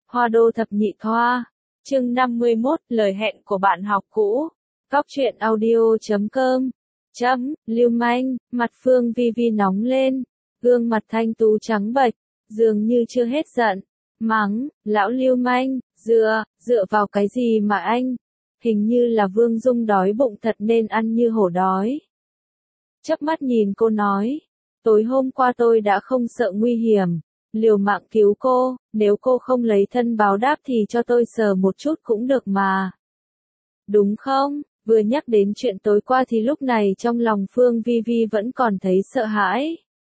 Hoa đô thập nhị thoa. Chương 51, lời hẹn của bạn học cũ. Cóc truyện audio.com. Lưu manh, mặt Phương Vi Vi nóng lên, gương mặt thanh tú trắng bệch, dường như chưa hết giận, mắng, lão lưu manh, dựa vào cái gì mà anh? Hình như là Vương Dung đói bụng thật nên ăn như hổ đói. Chớp mắt nhìn cô nói, tối hôm qua tôi đã không sợ nguy hiểm, liều mạng cứu cô, nếu cô không lấy thân báo đáp thì cho tôi sờ một chút cũng được mà. Đúng không? Vừa nhắc đến chuyện tối qua thì lúc này trong lòng Phương Vi Vi vẫn còn thấy sợ hãi.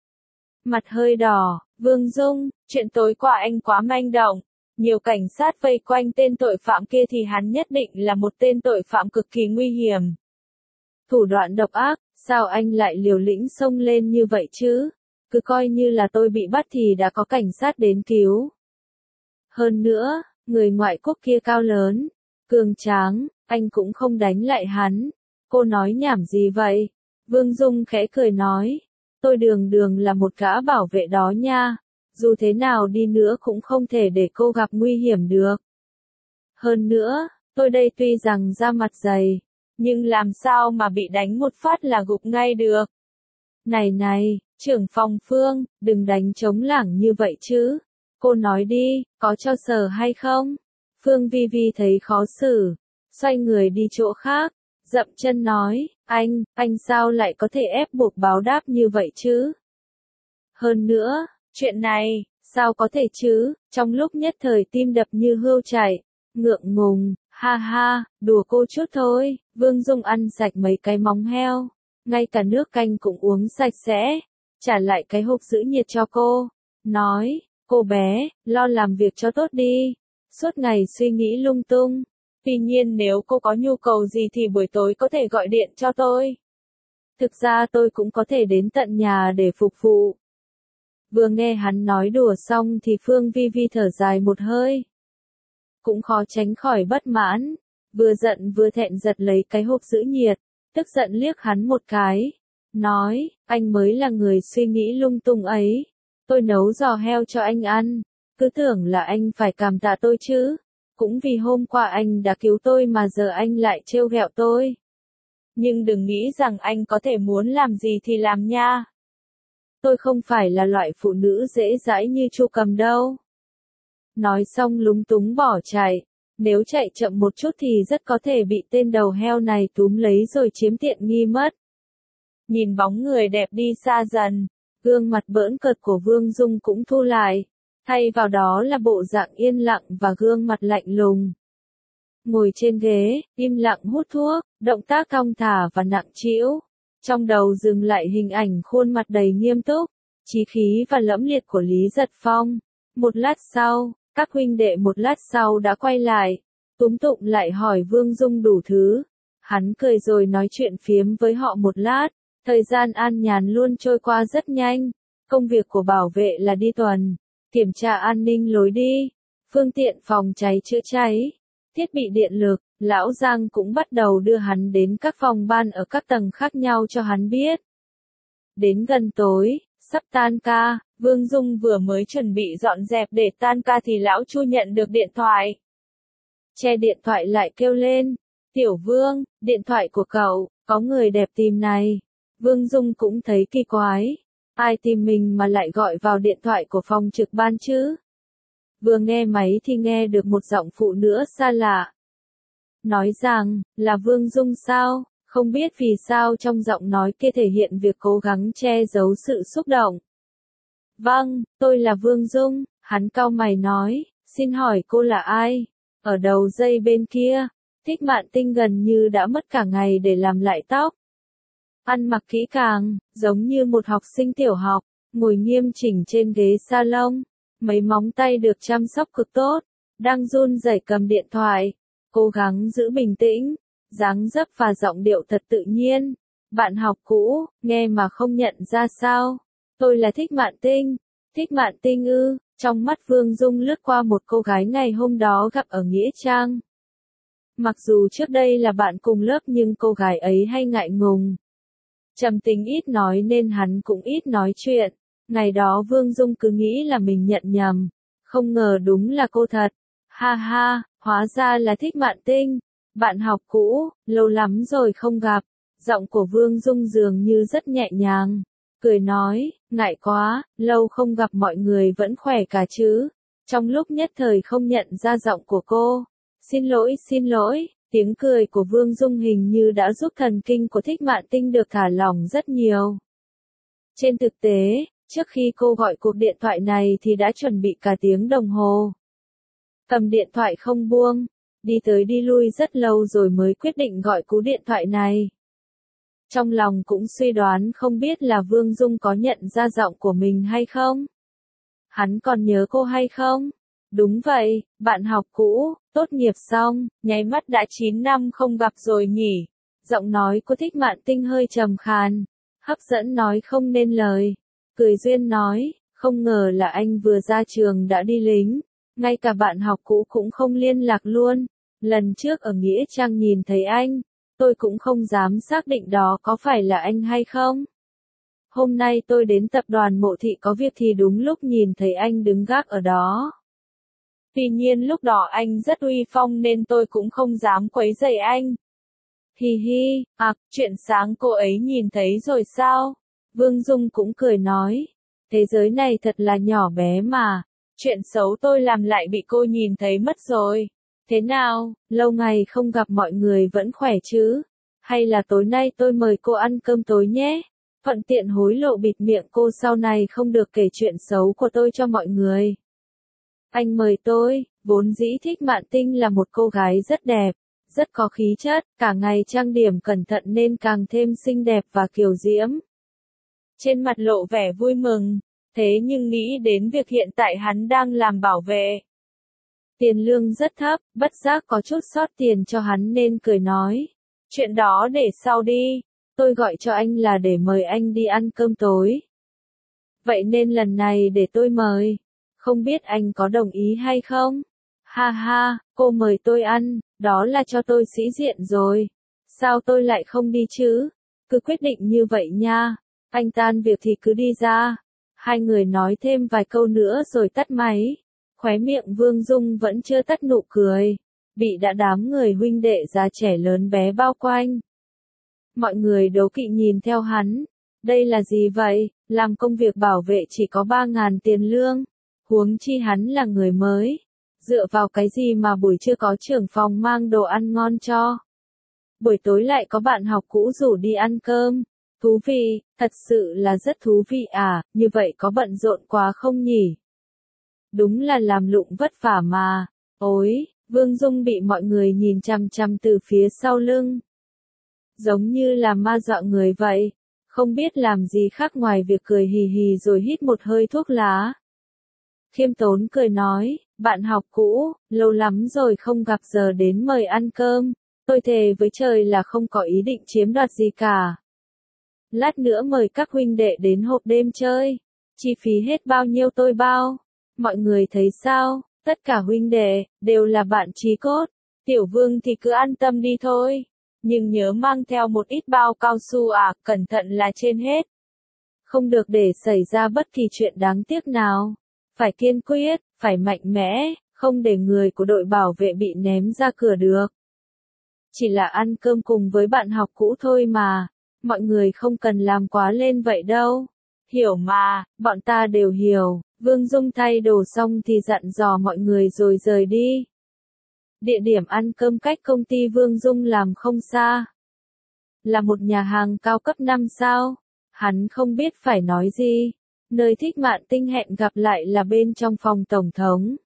Mặt hơi đỏ, Vương Dung, chuyện tối qua anh quá manh động. Nhiều cảnh sát vây quanh tên tội phạm kia thì hắn nhất định là một tên tội phạm cực kỳ nguy hiểm. Thủ đoạn độc ác, sao anh lại liều lĩnh xông lên như vậy chứ? Cứ coi như là tôi bị bắt thì đã có cảnh sát đến cứu. Hơn nữa, người ngoại quốc kia cao lớn, cường tráng, anh cũng không đánh lại hắn. Cô nói nhảm gì vậy? Vương Dung khẽ cười nói, tôi đường là một gã bảo vệ đó nha. Dù thế nào đi nữa cũng không thể để cô gặp nguy hiểm được. Hơn nữa, tôi đây tuy rằng da mặt dày, nhưng làm sao mà bị đánh một phát là gục ngay được. Này, trưởng phòng Phương, đừng đánh trống lảng như vậy chứ. Cô nói đi, có cho sờ hay không? Phương Vi Vi thấy khó xử, xoay người đi chỗ khác, dậm chân nói, anh sao lại có thể ép buộc báo đáp như vậy chứ? Hơn nữa, chuyện này, sao có thể chứ? Trong lúc nhất thời tim đập như hươu chạy, ngượng ngùng, ha, đùa cô chút thôi. Vương Dung ăn sạch mấy cái móng heo, ngay cả nước canh cũng uống sạch sẽ, trả lại cái hộp giữ nhiệt cho cô, nói, cô bé, lo làm việc cho tốt đi, suốt ngày suy nghĩ lung tung. Tuy nhiên nếu cô có nhu cầu gì thì buổi tối có thể gọi điện cho tôi. Thực ra tôi cũng có thể đến tận nhà để phục vụ. Vừa nghe hắn nói đùa xong thì Phương Vi Vi thở dài một hơi. Cũng khó tránh khỏi bất mãn, vừa giận vừa thẹn giật lấy cái hộp giữ nhiệt, tức giận liếc hắn một cái, nói, anh mới là người suy nghĩ lung tung ấy, tôi nấu giò heo cho anh ăn, cứ tưởng là anh phải cảm tạ tôi chứ, cũng vì hôm qua anh đã cứu tôi mà giờ anh lại trêu ghẹo tôi. Nhưng đừng nghĩ rằng anh có thể muốn làm gì thì làm nha. Tôi không phải là loại phụ nữ dễ dãi như Chu Cầm đâu. Nói xong lúng túng bỏ chạy, nếu chạy chậm một chút thì rất có thể bị tên đầu heo này túm lấy rồi chiếm tiện nghi mất. Nhìn bóng người đẹp đi xa dần, gương mặt bỡn cợt của Vương Dung cũng thu lại, thay vào đó là bộ dạng yên lặng và gương mặt lạnh lùng. Ngồi trên ghế, im lặng hút thuốc, động tác thong thả và nặng trĩu. Trong đầu dừng lại hình ảnh khuôn mặt đầy nghiêm túc, chí khí và lẫm liệt của Lý Giật Phong. Một lát sau, các huynh đệ một lát sau đã quay lại, túm tụm lại hỏi Vương Dung đủ thứ. Hắn cười rồi nói chuyện phiếm với họ một lát, thời gian an nhàn luôn trôi qua rất nhanh. Công việc của bảo vệ là đi tuần, kiểm tra an ninh lối đi, phương tiện phòng cháy chữa cháy, thiết bị điện lực. Lão Giang cũng bắt đầu đưa hắn đến các phòng ban ở các tầng khác nhau cho hắn biết. Đến gần tối, sắp tan ca, Vương Dung vừa mới chuẩn bị dọn dẹp để tan ca thì lão Chu nhận được điện thoại. Che điện thoại lại kêu lên, Tiểu Vương, điện thoại của cậu, có người đẹp tìm này. Vương Dung cũng thấy kỳ quái, ai tìm mình mà lại gọi vào điện thoại của phòng trực ban chứ? Vừa nghe máy thì nghe được một giọng phụ nữ xa lạ. Nói rằng, là Vương Dung sao, không biết vì sao trong giọng nói kia thể hiện việc cố gắng che giấu sự xúc động. Vâng, tôi là Vương Dung, hắn cau mày nói, xin hỏi cô là ai? Ở đầu dây bên kia, Thích Mạn Tinh gần như đã mất cả ngày để làm lại tóc. Ăn mặc kỹ càng, giống như một học sinh tiểu học, ngồi nghiêm chỉnh trên ghế salon, mấy móng tay được chăm sóc cực tốt, đang run rẩy cầm điện thoại. Cố gắng giữ bình tĩnh, dáng dấp và giọng điệu thật tự nhiên. Bạn học cũ, nghe mà không nhận ra sao? Tôi là Thích Mạn Tinh. Thích Mạn Tinh ư? Trong mắt Vương Dung lướt qua một cô gái ngày hôm đó gặp ở Nghĩa Trang. Mặc dù trước đây là bạn cùng lớp nhưng cô gái ấy hay ngại ngùng, trầm tính ít nói nên hắn cũng ít nói chuyện. Ngày đó Vương Dung cứ nghĩ là mình nhận nhầm, không ngờ đúng là cô thật. Ha ha, hóa ra là Thích Mạn Tinh, bạn học cũ, lâu lắm rồi không gặp. Giọng của Vương Dung dường như rất nhẹ nhàng, cười nói, ngại quá, lâu không gặp mọi người vẫn khỏe cả chứ. Trong lúc nhất thời không nhận ra giọng của cô. Xin lỗi, tiếng cười của Vương Dung hình như đã giúp thần kinh của Thích Mạn Tinh được thả lỏng rất nhiều. Trên thực tế, trước khi cô gọi cuộc điện thoại này thì đã chuẩn bị cả tiếng đồng hồ. Cầm điện thoại không buông, đi tới đi lui rất lâu rồi mới quyết định gọi cú điện thoại này. Trong lòng cũng suy đoán không biết là Vương Dung có nhận ra giọng của mình hay không? Hắn còn nhớ cô hay không? Đúng vậy, bạn học cũ, tốt nghiệp xong, nháy mắt đã 9 năm không gặp rồi nhỉ. Giọng nói của Thích Mạn Tinh hơi trầm khàn, hấp dẫn nói không nên lời. Cười duyên nói, không ngờ là anh vừa ra trường đã đi lính, ngay cả bạn học cũ cũng không liên lạc luôn. Lần trước ở Nghĩa Trang nhìn thấy anh, tôi cũng không dám xác định đó có phải là anh hay không. Hôm nay tôi đến tập đoàn Mộ Thị có việc thì đúng lúc nhìn thấy anh đứng gác ở đó. Tuy nhiên lúc đó anh rất uy phong nên tôi cũng không dám quấy rầy anh. Hi hi, chuyện sáng cô ấy nhìn thấy rồi sao? Vương Dung cũng cười nói. Thế giới này thật là nhỏ bé mà. Chuyện xấu tôi làm lại bị cô nhìn thấy mất rồi. Thế nào, lâu ngày không gặp mọi người vẫn khỏe chứ? Hay là tối nay tôi mời cô ăn cơm tối nhé? Thuận tiện hối lộ bịt miệng cô sau này không được kể chuyện xấu của tôi cho mọi người. Anh mời tôi, vốn dĩ Thích Mạn Tinh là một cô gái rất đẹp, rất có khí chất, cả ngày trang điểm cẩn thận nên càng thêm xinh đẹp và kiều diễm. Trên mặt lộ vẻ vui mừng, thế nhưng nghĩ đến việc hiện tại hắn đang làm bảo vệ. Tiền lương rất thấp, bất giác có chút sót tiền cho hắn nên cười nói. Chuyện đó để sau đi, tôi gọi cho anh là để mời anh đi ăn cơm tối. Vậy nên lần này để tôi mời. Không biết anh có đồng ý hay không? Ha ha, cô mời tôi ăn, đó là cho tôi sĩ diện rồi. Sao tôi lại không đi chứ? Cứ quyết định như vậy nha. Anh tan việc thì cứ đi ra. Hai người nói thêm vài câu nữa rồi tắt máy. Khóe miệng Vương Dung vẫn chưa tắt nụ cười. Bị đã đám người huynh đệ già trẻ lớn bé bao quanh. Mọi người đố kỵ nhìn theo hắn. Đây là gì vậy? Làm công việc bảo vệ chỉ có 3.000 tiền lương. Huống chi hắn là người mới. Dựa vào cái gì mà buổi trưa có trưởng phòng mang đồ ăn ngon cho? Buổi tối lại có bạn học cũ rủ đi ăn cơm. Thú vị, thật sự là rất thú vị à, như vậy có bận rộn quá không nhỉ? Đúng là làm lụng vất vả mà. Ôi, Vương Dung bị mọi người nhìn chằm chằm từ phía sau lưng. Giống như là ma dọa người vậy. Không biết làm gì khác ngoài việc cười hì hì rồi hít một hơi thuốc lá. Khiêm tốn cười nói, bạn học cũ, lâu lắm rồi không gặp giờ đến mời ăn cơm. Tôi thề với trời là không có ý định chiếm đoạt gì cả. Lát nữa mời các huynh đệ đến hộp đêm chơi. Chi phí hết bao nhiêu tôi bao. Mọi người thấy sao? Tất cả huynh đệ, đều là bạn chí cốt. Tiểu Vương thì cứ an tâm đi thôi. Nhưng nhớ mang theo một ít bao cao su cẩn thận là trên hết. Không được để xảy ra bất kỳ chuyện đáng tiếc nào. Phải kiên quyết, phải mạnh mẽ, không để người của đội bảo vệ bị ném ra cửa được. Chỉ là ăn cơm cùng với bạn học cũ thôi mà. Mọi người không cần làm quá lên vậy đâu. Hiểu mà, bọn ta đều hiểu. Vương Dung thay đồ xong thì dặn dò mọi người rồi rời đi. Địa điểm ăn cơm cách công ty Vương Dung làm không xa. Là một nhà hàng cao cấp 5 sao. Hắn không biết phải nói gì. Nơi Thích Mạn Tinh hẹn gặp lại là bên trong phòng tổng thống.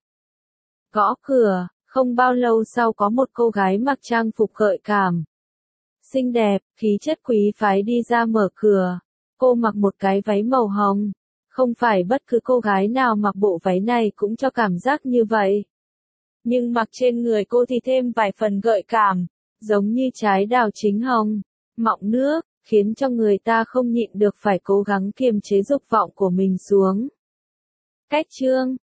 Gõ cửa, không bao lâu sau có một cô gái mặc trang phục gợi cảm. Xinh đẹp, khí chất quý phái đi ra mở cửa. Cô mặc một cái váy màu hồng. Không phải bất cứ cô gái nào mặc bộ váy này cũng cho cảm giác như vậy. Nhưng mặc trên người cô thì thêm vài phần gợi cảm, giống như trái đào chính hồng, mọng nước, khiến cho người ta không nhịn được phải cố gắng kiềm chế dục vọng của mình xuống. Cách chương